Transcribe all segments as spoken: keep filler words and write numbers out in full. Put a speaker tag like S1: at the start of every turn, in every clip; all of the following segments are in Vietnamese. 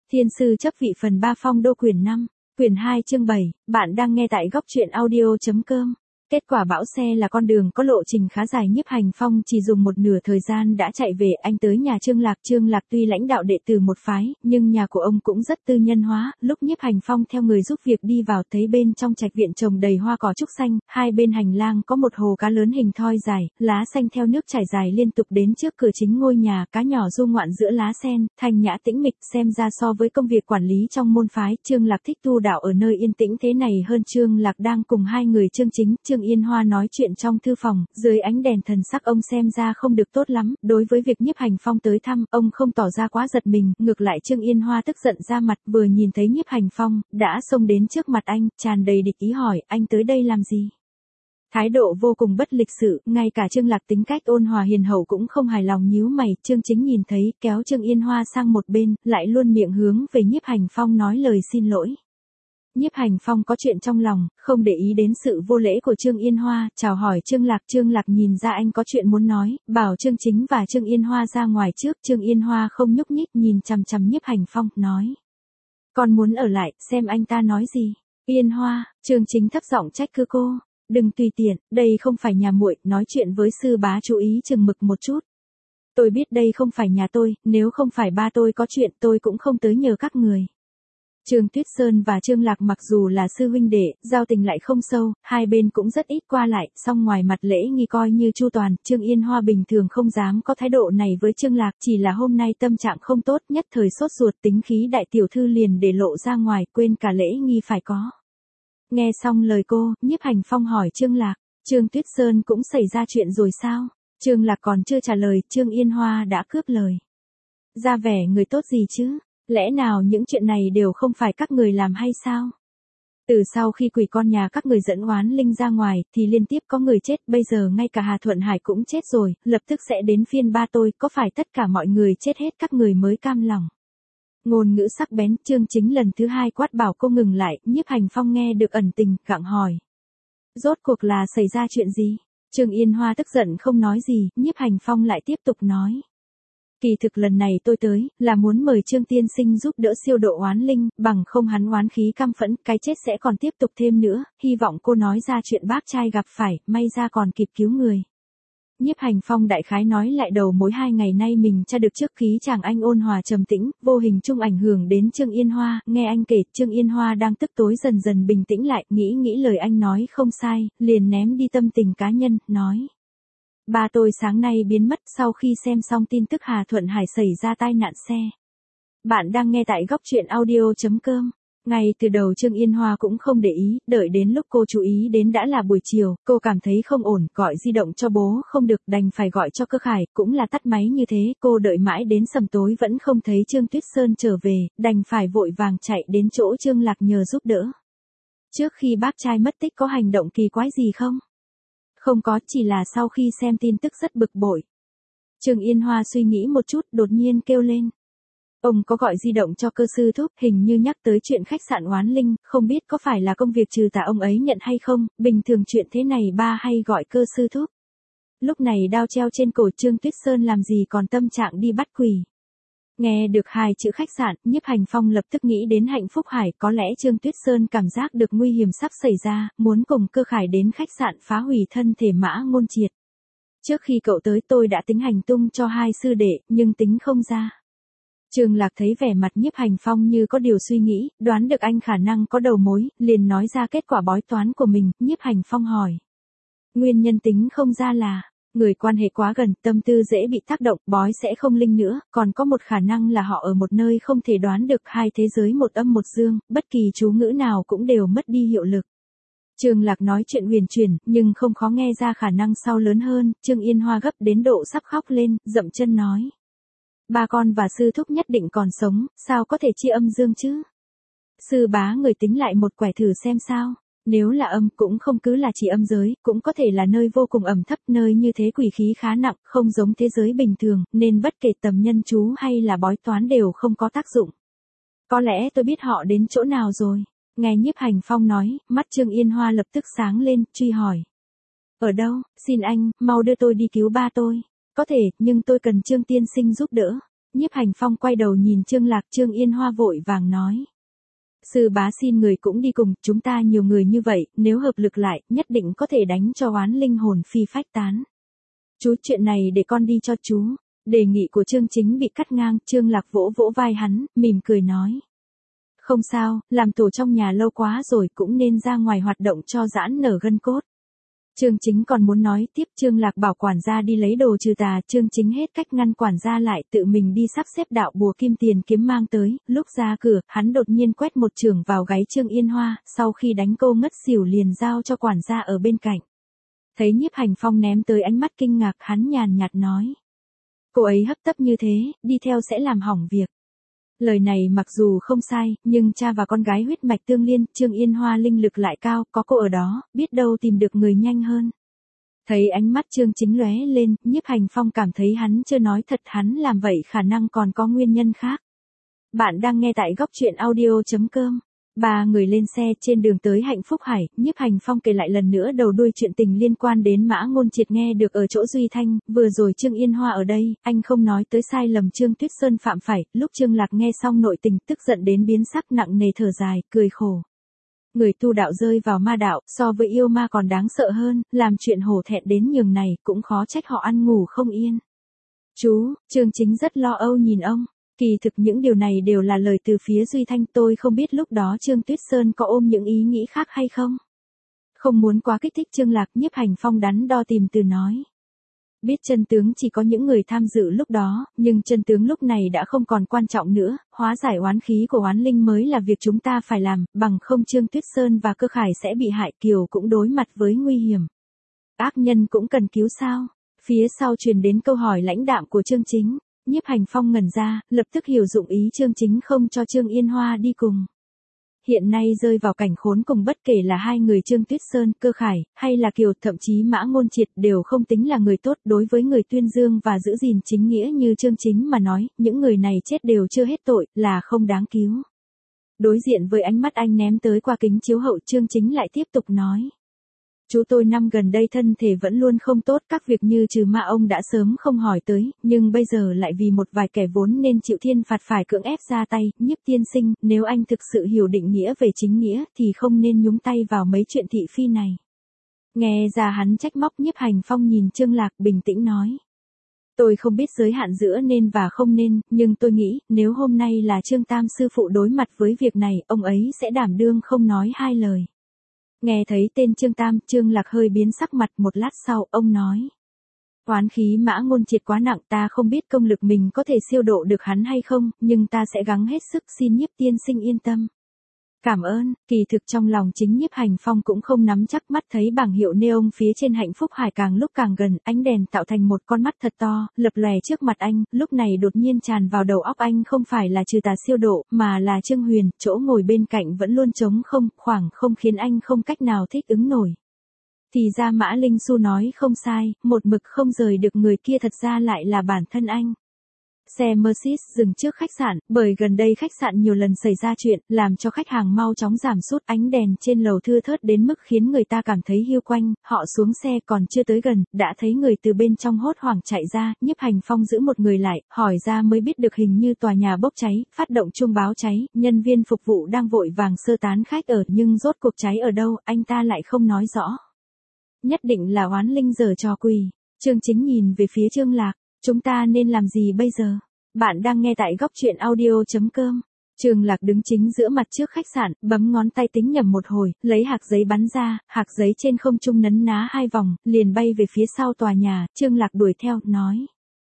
S1: Thiên sư chấp vị phần ba phong đô quyển năm, quyển hai chương bảy, bạn đang nghe tại góc truyện audio.com. Kết quả bão xe là con đường có lộ trình khá dài, Nhiếp Hành Phong chỉ dùng một nửa thời gian đã chạy về. Anh tới nhà Trương Lạc, Trương Lạc tuy lãnh đạo đệ tử một phái, nhưng nhà của ông cũng rất tư nhân hóa. Lúc Nhiếp Hành Phong theo người giúp việc đi vào, thấy bên trong trạch viện trồng đầy hoa cỏ trúc xanh, hai bên hành lang có một hồ cá lớn hình thoi dài, lá xanh theo nước chảy dài liên tục đến trước cửa chính ngôi nhà, cá nhỏ du ngoạn giữa lá sen, thanh nhã tĩnh mịch. Xem ra so với công việc quản lý trong môn phái, Trương Lạc thích tu đạo ở nơi yên tĩnh thế này hơn. Trương Lạc đang cùng hai người Trương Chính, Trương Yên Hoa nói chuyện trong thư phòng, dưới ánh đèn thần sắc ông xem ra không được tốt lắm. Đối với việc Nhiếp Hành Phong tới thăm, ông không tỏ ra quá giật mình, ngược lại Trương Yên Hoa tức giận ra mặt, vừa nhìn thấy Nhiếp Hành Phong, đã xông đến trước mặt anh, tràn đầy địch ý hỏi, anh tới đây làm gì? Thái độ vô cùng bất lịch sự, ngay cả Trương Lạc tính cách ôn hòa hiền hậu cũng không hài lòng nhíu mày. Trương Chính nhìn thấy, kéo Trương Yên Hoa sang một bên, lại luôn miệng hướng về Nhiếp Hành Phong nói lời xin lỗi. Nhiếp Hành Phong có chuyện trong lòng, không để ý đến sự vô lễ của Trương Yên Hoa, chào hỏi Trương Lạc. Trương Lạc nhìn ra anh có chuyện muốn nói, bảo Trương Chính và Trương Yên Hoa ra ngoài trước. Trương Yên Hoa không nhúc nhích, nhìn chằm chằm Nhiếp Hành Phong, nói: "Con muốn ở lại, xem anh ta nói gì." "Yên Hoa," Trương Chính thấp giọng trách cứ cô, "đừng tùy tiện, đây không phải nhà muội, nói chuyện với sư bá chú ý chừng mực một chút." "Tôi biết đây không phải nhà tôi, nếu không phải ba tôi có chuyện tôi cũng không tới nhờ các người." Trương Tuyết Sơn và Trương Lạc mặc dù là sư huynh đệ, giao tình lại không sâu, hai bên cũng rất ít qua lại, song ngoài mặt lễ nghi coi như chu toàn. Trương Yên Hoa bình thường không dám có thái độ này với Trương Lạc, chỉ là hôm nay tâm trạng không tốt, nhất thời sốt ruột, tính khí đại tiểu thư liền để lộ ra ngoài, quên cả lễ nghi phải có. Nghe xong lời cô, Nhiếp Hành Phong hỏi Trương Lạc, Trương Tuyết Sơn cũng xảy ra chuyện rồi sao? Trương Lạc còn chưa trả lời, Trương Yên Hoa đã cướp lời. Ra vẻ người tốt gì chứ? Lẽ nào những chuyện này đều không phải các người làm hay sao? Từ sau khi quỷ con nhà các người dẫn oán linh ra ngoài, thì liên tiếp có người chết, bây giờ ngay cả Hà Thuận Hải cũng chết rồi, lập tức sẽ đến phiên ba tôi, có phải tất cả mọi người chết hết các người mới cam lòng? Ngôn ngữ sắc bén, Trương Chính lần thứ hai quát bảo cô ngừng lại. Nhiếp Hành Phong nghe được ẩn tình, gặng hỏi: "Rốt cuộc là xảy ra chuyện gì?" Trương Yên Hoa tức giận không nói gì, Nhiếp Hành Phong lại tiếp tục nói: "Kỳ thực lần này tôi tới, là muốn mời Trương tiên sinh giúp đỡ siêu độ oán linh, bằng không hắn oán khí căm phẫn, cái chết sẽ còn tiếp tục thêm nữa, hy vọng cô nói ra chuyện bác trai gặp phải, may ra còn kịp cứu người." Nhiếp Hành Phong đại khái nói lại đầu mối hai ngày nay mình tra được trước khí chàng anh ôn hòa trầm tĩnh, vô hình chung ảnh hưởng đến Trương Yên Hoa. Nghe anh kể, Trương Yên Hoa đang tức tối dần dần bình tĩnh lại, nghĩ nghĩ lời anh nói không sai, liền ném đi tâm tình cá nhân, nói: "Ba tôi sáng nay biến mất sau khi xem xong tin tức Hà Thuận Hải xảy ra tai nạn xe." Bạn đang nghe tại góc truyện audio.com. Ngay từ đầu Trương Yên Hoa cũng không để ý, đợi đến lúc cô chú ý đến đã là buổi chiều, cô cảm thấy không ổn, gọi di động cho bố không được, đành phải gọi cho Cơ Khải, cũng là tắt máy như thế. Cô đợi mãi đến sầm tối vẫn không thấy Trương Tuyết Sơn trở về, đành phải vội vàng chạy đến chỗ Trương Lạc nhờ giúp đỡ. "Trước khi bác trai mất tích có hành động kỳ quái gì không?" "Không có, chỉ là sau khi xem tin tức rất bực bội." Trương Yên Hoa suy nghĩ một chút, đột nhiên kêu lên: "Ông có gọi di động cho Cơ sư thúc, hình như nhắc tới chuyện khách sạn oán linh, không biết có phải là công việc trừ tà ông ấy nhận hay không, bình thường chuyện thế này ba hay gọi Cơ sư thúc." Lúc này đao treo trên cổ Trương Tuyết Sơn làm gì còn tâm trạng đi bắt quỷ. Nghe được hai chữ khách sạn, Nhiếp Hành Phong lập tức nghĩ đến Hạnh Phúc Hải, có lẽ Trương Tuyết Sơn cảm giác được nguy hiểm sắp xảy ra, muốn cùng Cơ Khải đến khách sạn phá hủy thân thể Mã Ngôn Triệt. "Trước khi cậu tới tôi đã tính hành tung cho hai sư đệ, nhưng tính không ra." Trương Lạc thấy vẻ mặt Nhiếp Hành Phong như có điều suy nghĩ, đoán được anh khả năng có đầu mối, liền nói ra kết quả bói toán của mình. Nhiếp Hành Phong hỏi: "Nguyên nhân tính không ra là?" "Người quan hệ quá gần, tâm tư dễ bị tác động, bói sẽ không linh nữa, còn có một khả năng là họ ở một nơi không thể đoán được, hai thế giới một âm một dương, bất kỳ chú ngữ nào cũng đều mất đi hiệu lực." Trương Lạc nói chuyện huyền chuyển, nhưng không khó nghe ra khả năng sau lớn hơn. Trương Yên Hoa gấp đến độ sắp khóc lên, dậm chân nói: "Ba con và sư thúc nhất định còn sống, sao có thể chia âm dương chứ? Sư bá người tính lại một quẻ thử xem sao. Nếu là âm cũng không cứ là chỉ âm giới, cũng có thể là nơi vô cùng ẩm thấp, nơi như thế quỷ khí khá nặng, không giống thế giới bình thường, nên bất kể tầm nhân chú hay là bói toán đều không có tác dụng." "Có lẽ tôi biết họ đến chỗ nào rồi." Nghe Nhiếp Hành Phong nói, mắt Trương Yên Hoa lập tức sáng lên, truy hỏi: "Ở đâu, xin anh, mau đưa tôi đi cứu ba tôi." "Có thể, nhưng tôi cần Trương tiên sinh giúp đỡ." Nhiếp Hành Phong quay đầu nhìn Trương Lạc, Trương Yên Hoa vội vàng nói. Sư bá xin người cũng đi cùng, chúng ta nhiều người như vậy, nếu hợp lực lại, nhất định có thể đánh cho oán linh hồn phi phách tán. Chú, chuyện này để con đi cho chú. Đề nghị của Trương Chính bị cắt ngang, Trương Lạc vỗ vỗ vai hắn, mỉm cười nói. Không sao, làm tổ trong nhà lâu quá rồi cũng nên ra ngoài hoạt động cho giãn nở gân cốt. Trương Chính còn muốn nói tiếp, Trương Lạc bảo quản gia đi lấy đồ trừ tà, Trương Chính hết cách ngăn quản gia lại, tự mình đi sắp xếp đạo bùa kim tiền kiếm mang tới, lúc ra cửa, hắn đột nhiên quét một chưởng vào gáy Trương Yên Hoa, sau khi đánh cô ngất xỉu liền giao cho quản gia ở bên cạnh. Thấy Nhiếp Hành Phong ném tới ánh mắt kinh ngạc, hắn nhàn nhạt nói. Cô ấy hấp tấp như thế, đi theo sẽ làm hỏng việc. Lời này mặc dù không sai, nhưng cha và con gái huyết mạch tương liên, Trương Yên Hoa linh lực lại cao, có cô ở đó, biết đâu tìm được người nhanh hơn. Thấy ánh mắt Trương Chính lóe lên, Nhiếp Hành Phong cảm thấy hắn chưa nói thật, hắn làm vậy khả năng còn có nguyên nhân khác. Bạn đang nghe tại góc truyện audio chấm com. Ba người lên xe trên đường tới Hạnh Phúc Hải, Nhiếp Hành Phong kể lại lần nữa đầu đuôi chuyện tình liên quan đến Mã Ngôn Triệt nghe được ở chỗ Duy Thanh, vừa rồi Trương Yên Hoa ở đây, anh không nói tới sai lầm Trương Tuyết Sơn phạm phải, lúc Trương Lạc nghe xong nội tình tức giận đến biến sắc nặng nề thở dài, cười khổ. Người tu đạo rơi vào ma đạo, so với yêu ma còn đáng sợ hơn, làm chuyện hổ thẹn đến nhường này, cũng khó trách họ ăn ngủ không yên. Chú, Trương Chính rất lo âu nhìn ông. Kỳ thực những điều này đều là lời từ phía Duy Thanh, tôi không biết lúc đó Trương Tuyết Sơn có ôm những ý nghĩ khác hay không. Không muốn quá kích thích Trương Lạc, Nhiếp Hành Phong đắn đo tìm từ nói. Biết chân tướng chỉ có những người tham dự lúc đó, nhưng chân tướng lúc này đã không còn quan trọng nữa, hóa giải oán khí của oán linh mới là việc chúng ta phải làm, bằng không Trương Tuyết Sơn và Cơ Khải sẽ bị hại, Kiều cũng đối mặt với nguy hiểm. Ác nhân cũng cần cứu sao? Phía sau truyền đến câu hỏi lãnh đạm của Trương Chính. Nhiếp Hành Phong ngẩn ra, lập tức hiểu dụng ý Trương Chính không cho Trương Yên Hoa đi cùng. Hiện nay rơi vào cảnh khốn cùng bất kể là hai người Trương Tuyết Sơn, Cơ Khải, hay là Kiều, thậm chí Mã Ngôn Triệt đều không tính là người tốt, đối với người tuyên dương và giữ gìn chính nghĩa như Trương Chính mà nói, những người này chết đều chưa hết tội, là không đáng cứu. Đối diện với ánh mắt anh ném tới qua kính chiếu hậu, Trương Chính lại tiếp tục nói. Chú tôi năm gần đây thân thể vẫn luôn không tốt, các việc như trừ ma ông đã sớm không hỏi tới, nhưng bây giờ lại vì một vài kẻ vốn nên chịu thiên phạt phải cưỡng ép ra tay. Nhiếp tiên sinh, nếu anh thực sự hiểu định nghĩa về chính nghĩa thì không nên nhúng tay vào mấy chuyện thị phi này. Nghe ra hắn trách móc, Nhiếp Hành Phong nhìn Trương Lạc bình tĩnh nói. Tôi không biết giới hạn giữa nên và không nên, nhưng tôi nghĩ, nếu hôm nay là Trương Tam sư phụ đối mặt với việc này, ông ấy sẽ đảm đương không nói hai lời. Nghe thấy tên Trương Tam, Trương Lạc hơi biến sắc mặt, một lát sau, ông nói. Oán khí Mã Ngôn Triệt quá nặng, ta không biết công lực mình có thể siêu độ được hắn hay không, nhưng ta sẽ gắng hết sức, xin Nhiếp tiên sinh yên tâm. Cảm ơn, kỳ thực trong lòng chính Nhiếp Hành Phong cũng không nắm chắc, mắt thấy bảng hiệu neon phía trên Hạnh Phúc Hải càng lúc càng gần, ánh đèn tạo thành một con mắt thật to, lập lòe trước mặt anh, lúc này đột nhiên tràn vào đầu óc anh không phải là trừ tà siêu độ, mà là Trương Huyền, chỗ ngồi bên cạnh vẫn luôn trống không, khoảng không khiến anh không cách nào thích ứng nổi. Thì ra Mã Linh Xu nói không sai, một mực không rời được người kia thật ra lại là bản thân anh. Xe Mercedes dừng trước khách sạn, bởi gần đây khách sạn nhiều lần xảy ra chuyện, làm cho khách hàng mau chóng giảm sút, ánh đèn trên lầu thưa thớt đến mức khiến người ta cảm thấy hiu quạnh. Họ xuống xe còn chưa tới gần, đã thấy người từ bên trong hốt hoảng chạy ra. Nhiếp Hành Phong giữ một người lại, hỏi ra mới biết được hình như tòa nhà bốc cháy, phát động chuông báo cháy, nhân viên phục vụ đang vội vàng sơ tán khách ở, nhưng rốt cuộc cháy ở đâu, anh ta lại không nói rõ. Nhất định là oán linh giở trò quỷ. Trương Chính nhìn về phía Trương Lạc. Chúng ta nên làm gì bây giờ? Bạn đang nghe tại góc truyện audio chấm com. Trương Lạc đứng chính giữa mặt trước khách sạn, bấm ngón tay tính nhầm một hồi, lấy hạc giấy bắn ra, hạc giấy trên không trung nấn ná hai vòng, liền bay về phía sau tòa nhà. Trương Lạc đuổi theo, nói.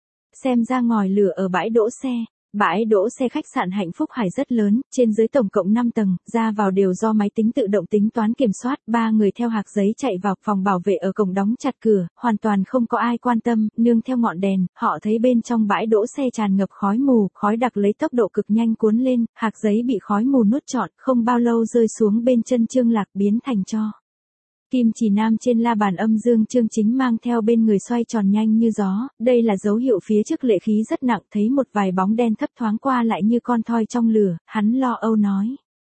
S1: Xem ra ngòi lửa ở bãi đỗ xe. Bãi đỗ xe khách sạn Hạnh Phúc Hải rất lớn, trên dưới tổng cộng năm tầng, ra vào đều do máy tính tự động tính toán kiểm soát, ba người theo hạc giấy chạy vào, phòng bảo vệ ở cổng đóng chặt cửa, hoàn toàn không có ai quan tâm, nương theo ngọn đèn, họ thấy bên trong bãi đỗ xe tràn ngập khói mù, khói đặc lấy tốc độ cực nhanh cuốn lên, hạc giấy bị khói mù nuốt trọn, không bao lâu rơi xuống bên chân Trương Lạc biến thành tro. Kim chỉ nam trên la bàn âm dương Trương Chính mang theo bên người xoay tròn nhanh như gió, đây là dấu hiệu phía trước lệ khí rất nặng, thấy một vài bóng đen thấp thoáng qua lại như con thoi trong lửa, hắn lo âu nói.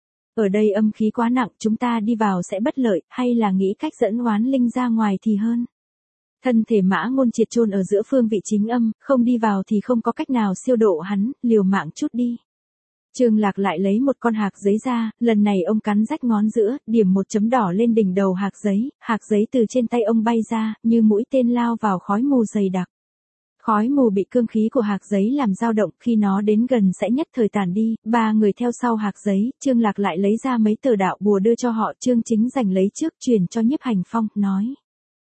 S1: Ở đây âm khí quá nặng, chúng ta đi vào sẽ bất lợi, hay là nghĩ cách dẫn oán linh ra ngoài thì hơn. Thân thể Mã Ngôn Triệt chôn ở giữa phương vị chính âm, không đi vào thì không có cách nào siêu độ hắn, liều mạng chút đi. Trương Lạc lại lấy một con hạc giấy ra, lần này ông cắn rách ngón giữa, điểm một chấm đỏ lên đỉnh đầu hạc giấy, hạc giấy từ trên tay ông bay ra, như mũi tên lao vào khói mù dày đặc. Khói mù bị cương khí của hạc giấy làm dao động, khi nó đến gần sẽ nhất thời tàn đi, ba người theo sau hạc giấy, Trương Lạc lại lấy ra mấy tờ đạo bùa đưa cho họ, Trương Chính giành lấy trước truyền cho Nhiếp Hành Phong, nói.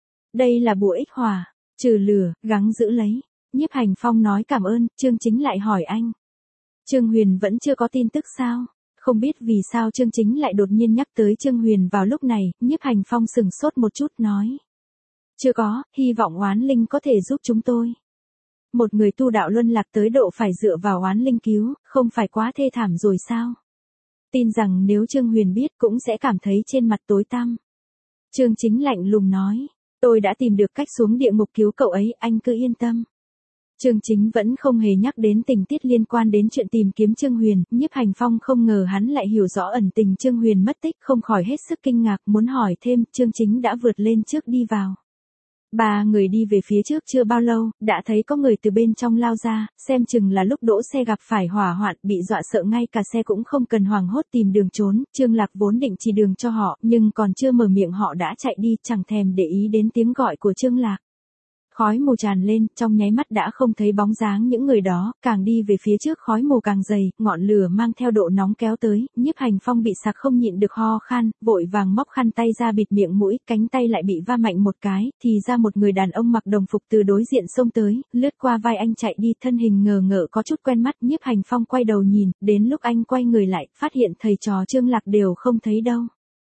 S1: Đây là bùa ích hỏa, trừ lửa, gắng giữ lấy. Nhiếp Hành Phong nói cảm ơn, Trương Chính lại hỏi anh. Trương Huyền vẫn chưa có tin tức sao? Không biết vì sao Trương Chính lại đột nhiên nhắc tới Trương Huyền vào lúc này, Nhiếp Hành Phong sừng sốt một chút nói. Chưa có, hy vọng oán linh có thể giúp chúng tôi. Một người tu đạo luân lạc tới độ phải dựa vào oán linh cứu, không phải quá thê thảm rồi sao? Tin rằng nếu Trương Huyền biết cũng sẽ cảm thấy trên mặt tối tăm. Trương Chính lạnh lùng nói, tôi đã tìm được cách xuống địa ngục cứu cậu ấy, anh cứ yên tâm. Trương Chính vẫn không hề nhắc đến tình tiết liên quan đến chuyện tìm kiếm Trương Huyền, Nhiếp Hành Phong không ngờ hắn lại hiểu rõ ẩn tình Trương Huyền mất tích, không khỏi hết sức kinh ngạc, muốn hỏi thêm, Trương Chính đã vượt lên trước đi vào. Ba người đi về phía trước chưa bao lâu, đã thấy có người từ bên trong lao ra, xem chừng là lúc đỗ xe gặp phải hỏa hoạn, bị dọa sợ ngay cả xe cũng không cần hoảng hốt tìm đường trốn, Trương Lạc vốn định chỉ đường cho họ, nhưng còn chưa mở miệng họ đã chạy đi, chẳng thèm để ý đến tiếng gọi của Trương Lạc. Khói mù tràn lên, trong nháy mắt đã không thấy bóng dáng những người đó, càng đi về phía trước khói mù càng dày, ngọn lửa mang theo độ nóng kéo tới, Nhiếp Hành Phong bị sặc không nhịn được ho khan, vội vàng móc khăn tay ra bịt miệng mũi, cánh tay lại bị va mạnh một cái, thì ra một người đàn ông mặc đồng phục từ đối diện xông tới, lướt qua vai anh chạy đi, thân hình ngờ ngợ có chút quen mắt, Nhiếp Hành Phong quay đầu nhìn, đến lúc anh quay người lại, phát hiện thầy trò Trương Lạc đều không thấy đâu.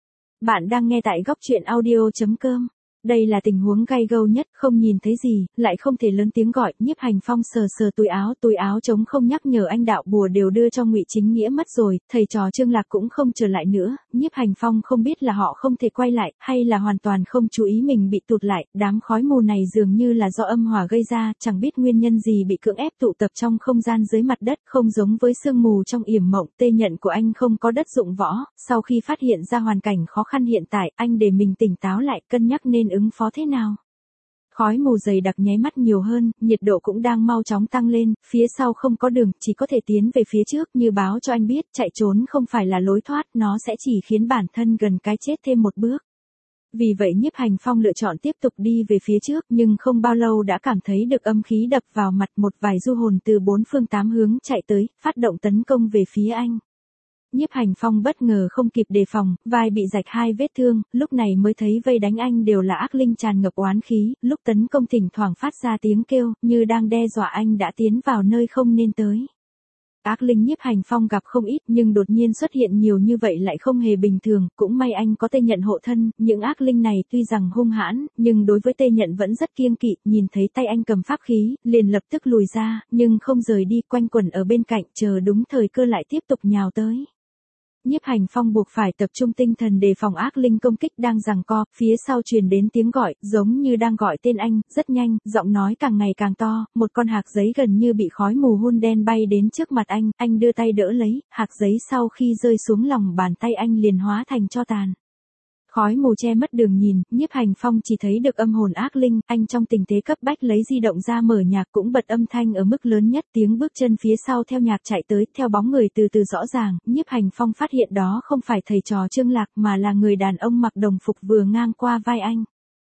S1: Bạn đang nghe tại góc truyện audio chấm com. Đây là tình huống gay gâu nhất, không nhìn thấy gì, lại không thể lớn tiếng gọi, Nhiếp Hành Phong sờ sờ túi áo, túi áo trống không, nhắc nhở anh đạo bùa đều đưa cho Ngụy Chính Nghĩa mất rồi, thầy trò Trương Lạc cũng không trở lại nữa, Nhiếp Hành Phong không biết là họ không thể quay lại, hay là hoàn toàn không chú ý mình bị tụt lại, đám khói mù này dường như là do âm hỏa gây ra, chẳng biết nguyên nhân gì bị cưỡng ép tụ tập trong không gian dưới mặt đất, không giống với sương mù trong yểm mộng, tê nhận của anh không có đất dụng võ, sau khi phát hiện ra hoàn cảnh khó khăn hiện tại, anh để mình tỉnh táo lại, cân nhắc nên ứng phó thế nào. Khói mù dày đặc nháy mắt nhiều hơn, nhiệt độ cũng đang mau chóng tăng lên, phía sau không có đường, chỉ có thể tiến về phía trước, như báo cho anh biết, chạy trốn không phải là lối thoát, nó sẽ chỉ khiến bản thân gần cái chết thêm một bước. Vì vậy Nhiếp Hành Phong lựa chọn tiếp tục đi về phía trước, nhưng không bao lâu đã cảm thấy được âm khí đập vào mặt, một vài du hồn từ bốn phương tám hướng chạy tới, phát động tấn công về phía anh. Nhiếp Hành Phong bất ngờ không kịp đề phòng, vai bị rạch hai vết thương, lúc này mới thấy vây đánh anh đều là ác linh tràn ngập oán khí, lúc tấn công thỉnh thoảng phát ra tiếng kêu, như đang đe dọa anh đã tiến vào nơi không nên tới. Ác linh Nhiếp Hành Phong gặp không ít, nhưng đột nhiên xuất hiện nhiều như vậy lại không hề bình thường, cũng may anh có tê nhận hộ thân, những ác linh này tuy rằng hung hãn, nhưng đối với tê nhận vẫn rất kiêng kỵ, nhìn thấy tay anh cầm pháp khí, liền lập tức lùi ra, nhưng không rời đi, quanh quẩn ở bên cạnh, chờ đúng thời cơ lại tiếp tục nhào tới. Nhiếp Hành Phong buộc phải tập trung tinh thần đề phòng ác linh công kích đang giằng co, phía sau truyền đến tiếng gọi, giống như đang gọi tên anh, rất nhanh, giọng nói càng ngày càng to, một con hạc giấy gần như bị khói mù hun đen bay đến trước mặt anh, anh đưa tay đỡ lấy, hạc giấy sau khi rơi xuống lòng bàn tay anh liền hóa thành tro tàn. Khói mù che mất đường nhìn, Nhiếp Hành Phong chỉ thấy được âm hồn ác linh, anh trong tình thế cấp bách lấy di động ra mở nhạc cũng bật âm thanh ở mức lớn nhất, tiếng bước chân phía sau theo nhạc chạy tới, theo bóng người từ từ rõ ràng, Nhiếp Hành Phong phát hiện đó không phải thầy trò Trương Lạc mà là người đàn ông mặc đồng phục vừa ngang qua vai anh.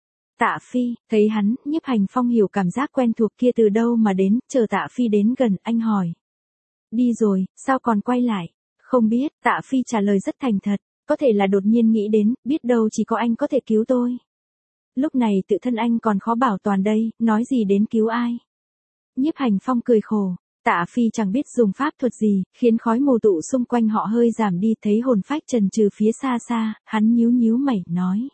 S1: Tạ Phi, thấy hắn, Nhiếp Hành Phong hiểu cảm giác quen thuộc kia từ đâu mà đến, chờ Tạ Phi đến gần, anh hỏi. Đi rồi, sao còn quay lại? Không biết, Tạ Phi trả lời rất thành thật. Có thể là đột nhiên nghĩ đến, biết đâu chỉ có anh có thể cứu tôi. Lúc này tự thân anh còn khó bảo toàn đây, nói gì đến cứu ai. Nhiếp Hành Phong cười khổ, Tạ Phi chẳng biết dùng pháp thuật gì, khiến khói mù tụ xung quanh họ hơi giảm đi, thấy hồn phách trần trừ phía xa xa, hắn nhíu nhíu mày, nói.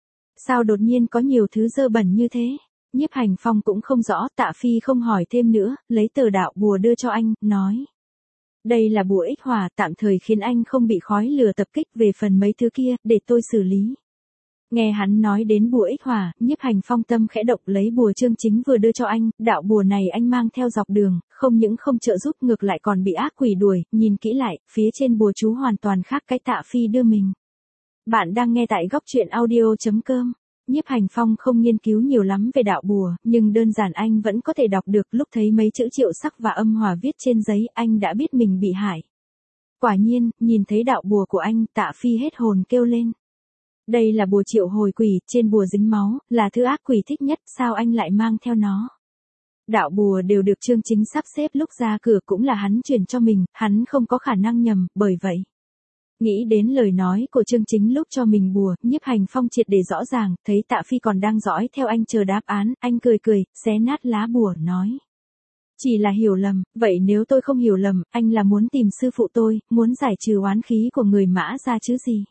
S1: Sao đột nhiên có nhiều thứ dơ bẩn như thế? Nhiếp Hành Phong cũng không rõ, Tạ Phi không hỏi thêm nữa, lấy tờ đạo bùa đưa cho anh, nói. Đây là bùa ích hỏa, tạm thời khiến anh không bị khói lửa tập kích, về phần mấy thứ kia, để tôi xử lý. Nghe hắn nói đến bùa ích hỏa, Nhiếp Hành Phong tâm khẽ động, lấy bùa Trương Chính vừa đưa cho anh, đạo bùa này anh mang theo dọc đường, không những không trợ giúp ngược lại còn bị ác quỷ đuổi, nhìn kỹ lại, phía trên bùa chú hoàn toàn khác cái Tạ Phi đưa mình. Bạn đang nghe tại góc truyện audio chấm com. Nhiếp Hành Phong không nghiên cứu nhiều lắm về đạo bùa, nhưng đơn giản anh vẫn có thể đọc được, lúc thấy mấy chữ triệu sắc và âm hòa viết trên giấy, anh đã biết mình bị hại. Quả nhiên, nhìn thấy đạo bùa của anh, Tạ Phi hết hồn kêu lên. Đây là bùa triệu hồi quỷ, trên bùa dính máu, là thứ ác quỷ thích nhất, sao anh lại mang theo nó? Đạo bùa đều được Trương Chính sắp xếp, lúc ra cửa cũng là hắn truyền cho mình, hắn không có khả năng nhầm, bởi vậy. Nghĩ đến lời nói của Trương Chính lúc cho mình bùa, Nhiếp Hành Phong triệt để rõ ràng, thấy Tạ Phi còn đang dõi theo anh chờ đáp án, anh cười cười, xé nát lá bùa, nói. Chỉ là hiểu lầm, vậy nếu tôi không hiểu lầm, anh là muốn tìm sư phụ tôi, muốn giải trừ oán khí của người Mã ra chứ gì?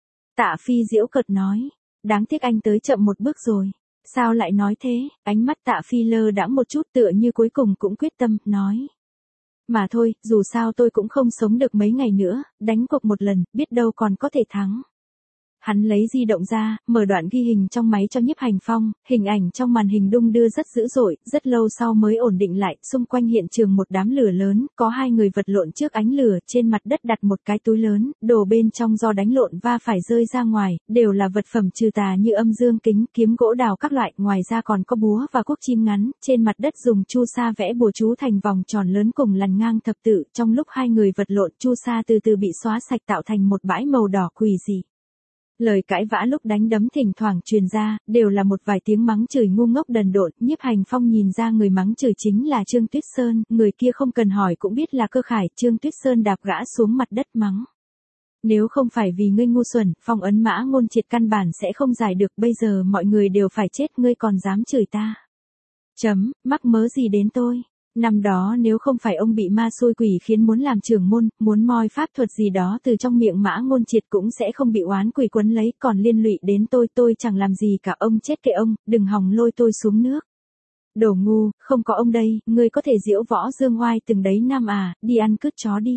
S1: Tạ Phi giễu cợt nói, đáng tiếc anh tới chậm một bước rồi. Sao lại nói thế? Ánh mắt Tạ Phi lơ đãng một chút, tựa như cuối cùng cũng quyết tâm, nói. Mà thôi, dù sao tôi cũng không sống được mấy ngày nữa, đánh cuộc một lần, biết đâu còn có thể thắng. Hắn lấy di động ra, mở đoạn ghi hình trong máy cho Nhiếp Hành Phong, hình ảnh trong màn hình đung đưa rất dữ dội, rất lâu sau mới ổn định lại, xung quanh hiện trường một đám lửa lớn, có hai người vật lộn trước ánh lửa, trên mặt đất đặt một cái túi lớn, đồ bên trong do đánh lộn va phải rơi ra ngoài, đều là vật phẩm trừ tà như âm dương kính, kiếm gỗ đào các loại, ngoài ra còn có búa và cuốc chim ngắn, trên mặt đất dùng chu sa vẽ bùa chú thành vòng tròn lớn cùng lằn ngang thập tự, trong lúc hai người vật lộn, chu sa từ từ bị xóa sạch tạo thành một bãi màu đỏ quỷ dị. Lời cãi vã lúc đánh đấm thỉnh thoảng truyền ra, đều là một vài tiếng mắng chửi ngu ngốc đần độn. Nhiếp Hành Phong nhìn ra người mắng chửi chính là Trương Tuyết Sơn, người kia không cần hỏi cũng biết là Cơ Khải. Trương Tuyết Sơn đạp gã xuống mặt đất mắng. Nếu không phải vì ngươi ngu xuẩn, phong ấn Mã Ngôn Triệt căn bản sẽ không giải được, bây giờ mọi người đều phải chết, ngươi còn dám chửi ta. Chấm, mắc mớ gì đến tôi. Năm đó nếu không phải ông bị ma xui quỷ khiến muốn làm trưởng môn, muốn moi pháp thuật gì đó từ trong miệng Mã Ngôn Triệt cũng sẽ không bị oán quỷ quấn lấy, còn liên lụy đến tôi, tôi chẳng làm gì cả, ông chết kệ ông, đừng hòng lôi tôi xuống nước. Đồ ngu, không có ông đây, ngươi có thể diễu võ dương oai từng đấy năm à, đi ăn cứt chó đi.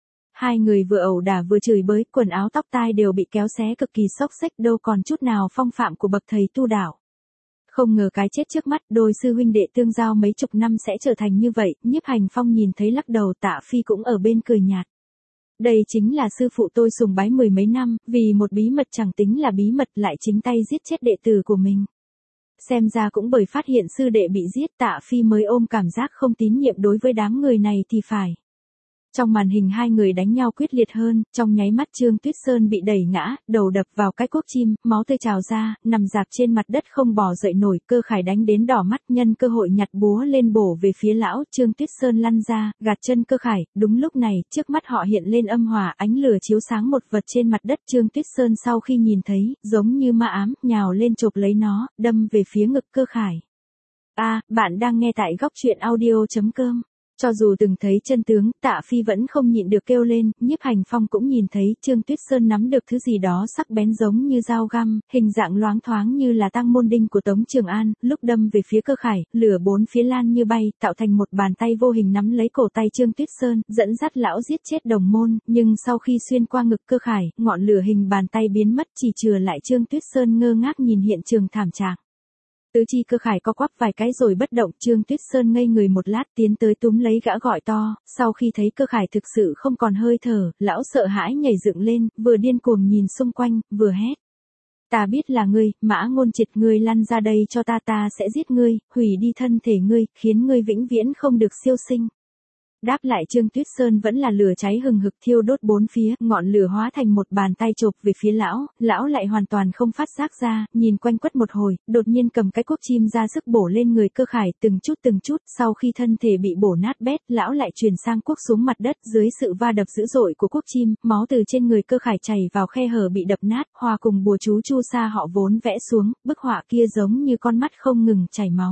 S1: Hai người vừa ẩu đả vừa chửi bới, quần áo tóc tai đều bị kéo xé cực kỳ xốc xếch, đâu còn chút nào phong phạm của bậc thầy tu đạo. Không ngờ cái chết trước mắt, đôi sư huynh đệ tương giao mấy chục năm sẽ trở thành như vậy. Nhiếp Hành Phong nhìn thấy lắc đầu, Tạ Phi cũng ở bên cười nhạt. Đây chính là sư phụ tôi sùng bái mười mấy năm, vì một bí mật chẳng tính là bí mật lại chính tay giết chết đệ tử của mình. Xem ra cũng bởi phát hiện sư đệ bị giết, Tạ Phi mới ôm cảm giác không tín nhiệm đối với đám người này thì phải. Trong màn hình hai người đánh nhau quyết liệt hơn, trong nháy mắt Trương Tuyết Sơn bị đẩy ngã, đầu đập vào cái cuốc chim, máu tươi trào ra, nằm rạp trên mặt đất không bò dậy nổi. Cơ Khải đánh đến đỏ mắt, nhân cơ hội nhặt búa lên bổ về phía lão. Trương Tuyết Sơn lăn ra, gạt chân Cơ Khải. Đúng lúc này, trước mắt họ hiện lên âm hòa, ánh lửa chiếu sáng một vật trên mặt đất. Trương Tuyết Sơn sau khi nhìn thấy, giống như ma ám, nhào lên chộp lấy nó, đâm về phía ngực Cơ Khải. A, à, bạn đang nghe tại góc truyện audio chấm com. Cho dù từng thấy chân tướng, Tạ Phi vẫn không nhịn được kêu lên. Nhiếp Hành Phong cũng nhìn thấy Trương Tuyết Sơn nắm được thứ gì đó sắc bén giống như dao găm, hình dạng loáng thoáng như là tăng môn đinh của Tống Trường An, lúc đâm về phía Cơ Khải, lửa bốn phía lan như bay, tạo thành một bàn tay vô hình nắm lấy cổ tay Trương Tuyết Sơn, dẫn dắt lão giết chết đồng môn, nhưng sau khi xuyên qua ngực Cơ Khải, ngọn lửa hình bàn tay biến mất, chỉ chừa lại Trương Tuyết Sơn ngơ ngác nhìn hiện trường thảm trạng. Tứ chi Cơ Khải co quắp vài cái rồi bất động. Trương Tuyết Sơn ngây người một lát, tiến tới túm lấy gã gọi to. Sau khi thấy Cơ Khải thực sự không còn hơi thở, lão sợ hãi nhảy dựng lên, vừa điên cuồng nhìn xung quanh, vừa hét. Ta biết là ngươi, Mã Ngôn Triệt, ngươi lăn ra đây cho ta, ta sẽ giết ngươi, hủy đi thân thể ngươi, khiến ngươi vĩnh viễn không được siêu sinh. Đáp lại Trương Tuyết Sơn vẫn là lửa cháy hừng hực thiêu đốt bốn phía, ngọn lửa hóa thành một bàn tay chộp về phía lão, lão lại hoàn toàn không phát giác ra, nhìn quanh quất một hồi, đột nhiên cầm cái cuốc chim ra sức bổ lên người Cơ Khải, từng chút từng chút, sau khi thân thể bị bổ nát bét, lão lại chuyển sang cuốc xuống mặt đất, dưới sự va đập dữ dội của cuốc chim, máu từ trên người Cơ Khải chảy vào khe hở bị đập nát, hòa cùng bùa chú chu sa họ vốn vẽ xuống, bức họa kia giống như con mắt không ngừng chảy máu.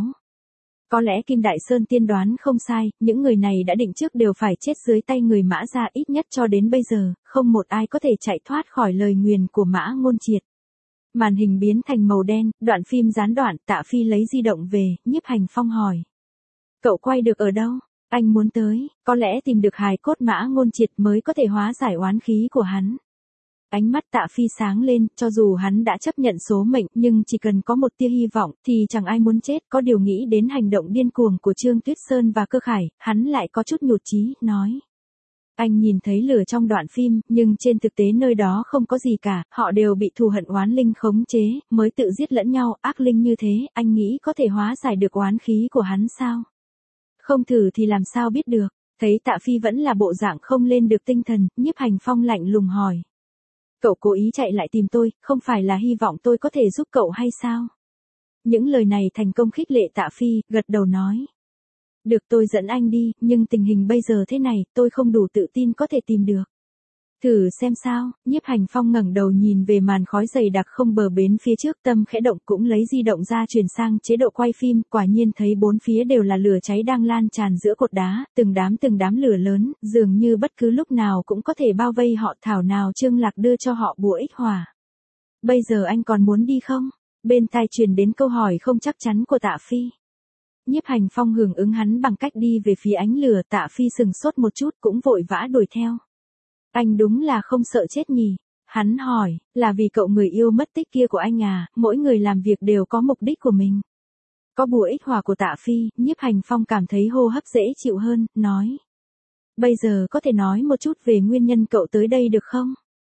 S1: Có lẽ Kim Đại Sơn tiên đoán không sai, những người này đã định trước đều phải chết dưới tay người Mã gia, ít nhất cho đến bây giờ, không một ai có thể chạy thoát khỏi lời nguyền của Mã Ngôn Triệt. Màn hình biến thành màu đen, đoạn phim gián đoạn, Tạ Phi lấy di động về, Nhiếp Hành Phong hỏi. Cậu quay được ở đâu? Anh muốn tới, có lẽ tìm được hài cốt Mã Ngôn Triệt mới có thể hóa giải oán khí của hắn. Ánh mắt Tạ Phi sáng lên, cho dù hắn đã chấp nhận số mệnh, nhưng chỉ cần có một tia hy vọng, thì chẳng ai muốn chết. Có điều nghĩ đến hành động điên cuồng của Trương Tuyết Sơn và Cơ Khải, hắn lại có chút nhụt chí, nói. Anh nhìn thấy lửa trong đoạn phim, nhưng trên thực tế nơi đó không có gì cả, họ đều bị thù hận oán linh khống chế, mới tự giết lẫn nhau, ác linh như thế, anh nghĩ có thể hóa giải được oán khí của hắn sao? Không thử thì làm sao biết được, thấy Tạ Phi vẫn là bộ dạng không lên được tinh thần, Nhiếp Hành Phong lạnh lùng hỏi. Cậu cố ý chạy lại tìm tôi, không phải là hy vọng tôi có thể giúp cậu hay sao? Những lời này thành công khích lệ Tạ Phi, gật đầu nói. Được, tôi dẫn anh đi, nhưng tình hình bây giờ thế này, tôi không đủ tự tin có thể tìm được. Thử xem sao, Nhiếp Hành Phong ngẩng đầu nhìn về màn khói dày đặc không bờ bến phía trước, tâm khẽ động, cũng lấy di động ra chuyển sang chế độ quay phim, quả nhiên thấy bốn phía đều là lửa cháy đang lan tràn giữa cột đá, từng đám từng đám lửa lớn, dường như bất cứ lúc nào cũng có thể bao vây họ, thảo nào Trương Lạc đưa cho họ bùa ích hỏa. Bây giờ anh còn muốn đi không? Bên tai truyền đến câu hỏi không chắc chắn của Tạ Phi. Nhiếp Hành Phong hưởng ứng hắn bằng cách đi về phía ánh lửa, Tạ Phi sừng sốt một chút cũng vội vã đuổi theo. Anh đúng là không sợ chết nhỉ? Hắn hỏi, là vì cậu người yêu mất tích kia của anh à, mỗi người làm việc đều có mục đích của mình. Có bùa ích hỏa của Tạ Phi, Nhiếp Hành Phong cảm thấy hô hấp dễ chịu hơn, nói. Bây giờ có thể nói một chút về nguyên nhân cậu tới đây được không?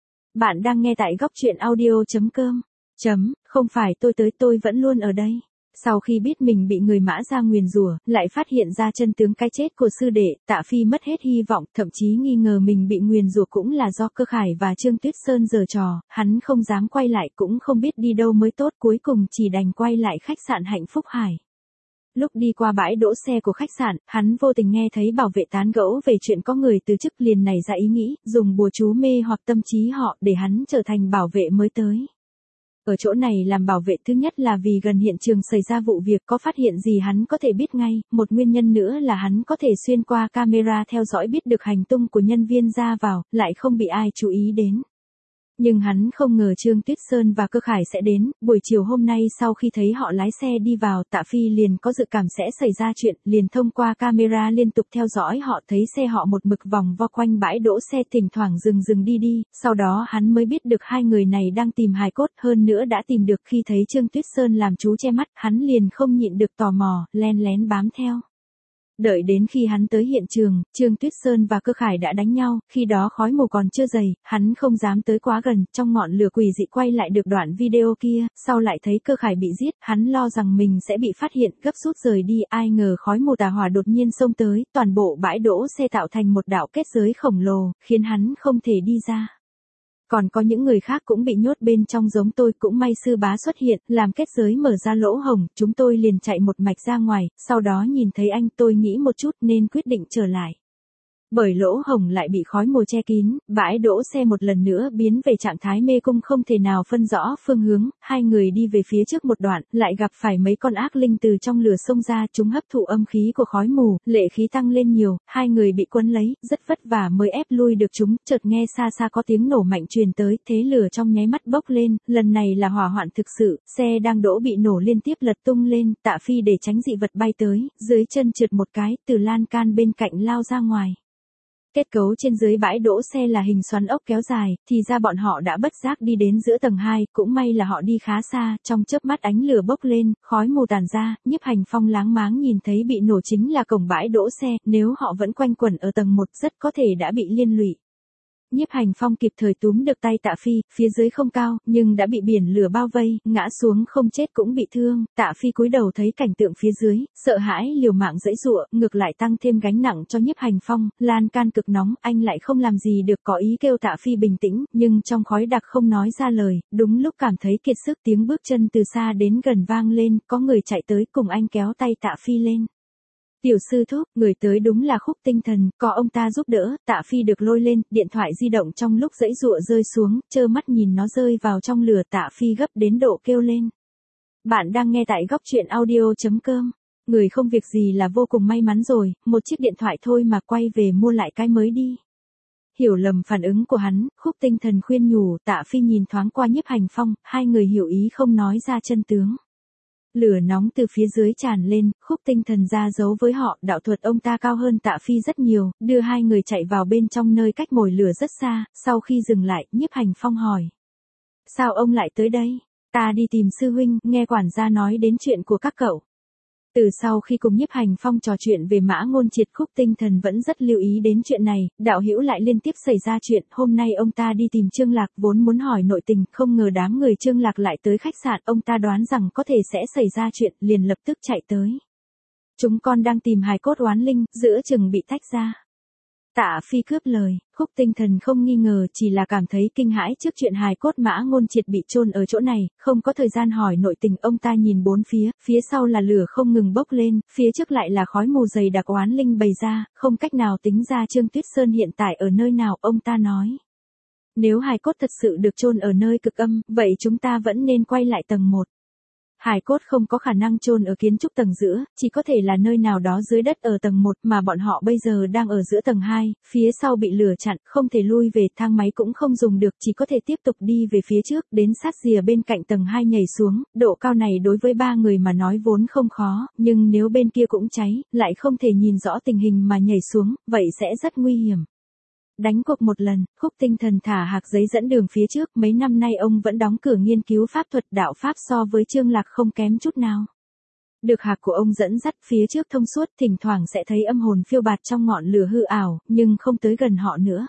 S1: Bạn đang nghe tại góc truyện audio chấm com. Chấm, không phải tôi tới, tôi vẫn luôn ở đây. Sau khi biết mình bị người Mã Gia nguyền rủa, lại phát hiện ra chân tướng cái chết của sư đệ, Tạ Phi mất hết hy vọng, thậm chí nghi ngờ mình bị nguyền rủa cũng là do Cơ Khải và Trương Tuyết Sơn giở trò, hắn không dám quay lại, cũng không biết đi đâu mới tốt, cuối cùng chỉ đành quay lại khách sạn Hạnh Phúc Hải. Lúc đi qua bãi đỗ xe của khách sạn, hắn vô tình nghe thấy bảo vệ tán gẫu về chuyện có người từ chức, liền nảy ra ý nghĩ, dùng bùa chú mê hoặc tâm trí họ để hắn trở thành bảo vệ mới tới. Ở chỗ này làm bảo vệ thứ nhất là vì gần hiện trường xảy ra vụ việc, có phát hiện gì hắn có thể biết ngay, một nguyên nhân nữa là hắn có thể xuyên qua camera theo dõi biết được hành tung của nhân viên ra vào, lại không bị ai chú ý đến. Nhưng hắn không ngờ Trương Tuyết Sơn và Cơ Khải sẽ đến, buổi chiều hôm nay sau khi thấy họ lái xe đi vào, Tạ Phi liền có dự cảm sẽ xảy ra chuyện, liền thông qua camera liên tục theo dõi họ, thấy xe họ một mực vòng vo quanh bãi đỗ xe, thỉnh thoảng dừng dừng đi đi, sau đó hắn mới biết được hai người này đang tìm hài cốt, hơn nữa đã tìm được. Khi thấy Trương Tuyết Sơn làm chú che mắt, hắn liền không nhịn được tò mò, len lén bám theo. Đợi đến khi hắn tới hiện trường, Trương Tuyết Sơn và Cơ Khải đã đánh nhau, khi đó khói mù còn chưa dày, hắn không dám tới quá gần, trong ngọn lửa quỷ dị quay lại được đoạn video kia, sau lại thấy Cơ Khải bị giết, hắn lo rằng mình sẽ bị phát hiện, gấp rút rời đi, ai ngờ khói mù tà hỏa đột nhiên xông tới, toàn bộ bãi đỗ xe tạo thành một đạo kết giới khổng lồ, khiến hắn không thể đi ra. Còn có những người khác cũng bị nhốt bên trong giống tôi, cũng may sư bá xuất hiện, làm kết giới mở ra lỗ hổng, chúng tôi liền chạy một mạch ra ngoài, sau đó nhìn thấy anh, tôi nghĩ một chút nên quyết định trở lại. Bởi lỗ hổng lại bị khói mù che kín, bãi đỗ xe một lần nữa biến về trạng thái mê cung, không thể nào phân rõ phương hướng, hai người đi về phía trước một đoạn, lại gặp phải mấy con ác linh từ trong lửa xông ra, chúng hấp thụ âm khí của khói mù, lệ khí tăng lên nhiều, hai người bị quấn lấy, rất vất vả mới ép lui được chúng, chợt nghe xa xa có tiếng nổ mạnh truyền tới, thế lửa trong nháy mắt bốc lên, lần này là hỏa hoạn thực sự, xe đang đỗ bị nổ liên tiếp lật tung lên, Tạ Phi để tránh dị vật bay tới, dưới chân trượt một cái, từ lan can bên cạnh lao ra ngoài. Kết cấu trên dưới bãi đỗ xe là hình xoắn ốc kéo dài, thì ra bọn họ đã bất giác đi đến giữa tầng hai, cũng may là họ đi khá xa, trong chớp mắt ánh lửa bốc lên, khói mù tàn ra, Nhiếp Hành Phong láng máng nhìn thấy bị nổ chính là cổng bãi đỗ xe, nếu họ vẫn quanh quẩn ở tầng một rất có thể đã bị liên lụy. Nhiếp Hành Phong kịp thời túm được tay Tạ Phi, phía dưới không cao, nhưng đã bị biển lửa bao vây, ngã xuống không chết cũng bị thương, Tạ Phi cúi đầu thấy cảnh tượng phía dưới, sợ hãi liều mạng giãy giụa, ngược lại tăng thêm gánh nặng cho Nhiếp Hành Phong, lan can cực nóng, anh lại không làm gì được, có ý kêu Tạ Phi bình tĩnh, nhưng trong khói đặc không nói ra lời, đúng lúc cảm thấy kiệt sức, tiếng bước chân từ xa đến gần vang lên, có người chạy tới cùng anh kéo tay Tạ Phi lên. Tiểu sư thúc, người tới đúng là Khúc Tinh Thần, có ông ta giúp đỡ, Tạ Phi được lôi lên, điện thoại di động trong lúc giãy giụa rơi xuống, trơ mắt nhìn nó rơi vào trong lửa, Tạ Phi gấp đến độ kêu lên. Bạn đang nghe tại góc truyện audio chấm com. Người không việc gì là vô cùng may mắn rồi, một chiếc điện thoại thôi mà, quay về mua lại cái mới đi. Hiểu lầm phản ứng của hắn, Khúc Tinh Thần khuyên nhủ, Tạ Phi nhìn thoáng qua Nhiếp Hành Phong, hai người hiểu ý không nói ra chân tướng. Lửa nóng từ phía dưới tràn lên, Khúc Tinh Thần ra giấu với họ, đạo thuật ông ta cao hơn Tạ Phi rất nhiều, đưa hai người chạy vào bên trong nơi cách mồi lửa rất xa, sau khi dừng lại, Nhiếp Hành Phong hỏi. Sao ông lại tới đây? Ta đi tìm sư huynh, nghe quản gia nói đến chuyện của các cậu. Từ sau khi cùng Nhiếp Hành Phong trò chuyện về Mã Ngôn Triệt, Khúc Tinh Thần vẫn rất lưu ý đến chuyện này, đạo hữu lại liên tiếp xảy ra chuyện, hôm nay ông ta đi tìm Trương Lạc vốn muốn hỏi nội tình, không ngờ đám người Trương Lạc lại tới khách sạn, ông ta đoán rằng có thể sẽ xảy ra chuyện, liền lập tức chạy tới. Chúng con đang tìm hài cốt oán linh, giữa chừng bị tách ra. Tạ Phi cướp lời, Khúc Tinh Thần không nghi ngờ, chỉ là cảm thấy kinh hãi trước chuyện hài cốt Mã Ngôn Triệt bị chôn ở chỗ này, không có thời gian hỏi nội tình, ông ta nhìn bốn phía, phía sau là lửa không ngừng bốc lên, phía trước lại là khói mù dày đặc oán linh bày ra, không cách nào tính ra Trương Tuyết Sơn hiện tại ở nơi nào, ông ta nói. Nếu hài cốt thật sự được chôn ở nơi cực âm, vậy chúng ta vẫn nên quay lại tầng một. Hài cốt không có khả năng chôn ở kiến trúc tầng giữa, chỉ có thể là nơi nào đó dưới đất ở tầng một, mà bọn họ bây giờ đang ở giữa tầng hai, phía sau bị lửa chặn, không thể lui về, thang máy cũng không dùng được, chỉ có thể tiếp tục đi về phía trước, đến sát rìa bên cạnh tầng hai nhảy xuống, độ cao này đối với ba người mà nói vốn không khó, nhưng nếu bên kia cũng cháy, lại không thể nhìn rõ tình hình mà nhảy xuống, vậy sẽ rất nguy hiểm. Đánh cuộc một lần, Khúc Tinh Thần thả hạc giấy dẫn đường phía trước, mấy năm nay ông vẫn đóng cửa nghiên cứu pháp thuật đạo pháp, so với Trương Lạc không kém chút nào. Được hạc của ông dẫn dắt phía trước thông suốt, thỉnh thoảng sẽ thấy âm hồn phiêu bạt trong ngọn lửa hư ảo, nhưng không tới gần họ nữa.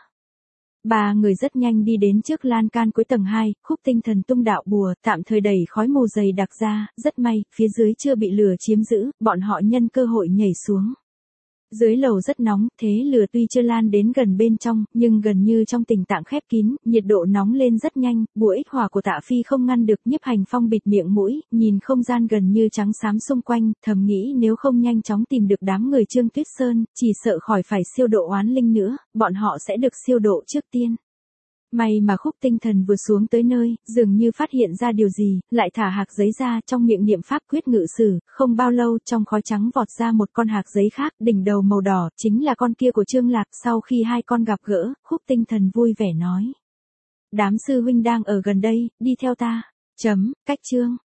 S1: Ba người rất nhanh đi đến trước lan can cuối tầng hai, Khúc Tinh Thần tung đạo bùa, tạm thời đẩy khói mù dày đặc ra, rất may, phía dưới chưa bị lửa chiếm giữ, bọn họ nhân cơ hội nhảy xuống. Dưới lầu rất nóng, thế lửa tuy chưa lan đến gần bên trong, nhưng gần như trong tình trạng khép kín, nhiệt độ nóng lên rất nhanh, bùa ích hỏa của Tạ Phi không ngăn được. Nhiếp Hành Phong bịt miệng mũi, nhìn không gian gần như trắng xám xung quanh, thầm nghĩ nếu không nhanh chóng tìm được đám người Trương Tuyết Sơn, chỉ sợ khỏi phải siêu độ oán linh nữa, bọn họ sẽ được siêu độ trước tiên. May mà Khúc Tinh Thần vừa xuống tới nơi, dường như phát hiện ra điều gì, lại thả hạc giấy ra, trong miệng niệm pháp quyết ngự sử, không bao lâu trong khói trắng vọt ra một con hạc giấy khác, đỉnh đầu màu đỏ, chính là con kia của Trương Lạc. Sau khi hai con gặp gỡ, Khúc Tinh Thần vui vẻ nói. Đám sư huynh đang ở gần đây, đi theo ta. Chấm, cách chương.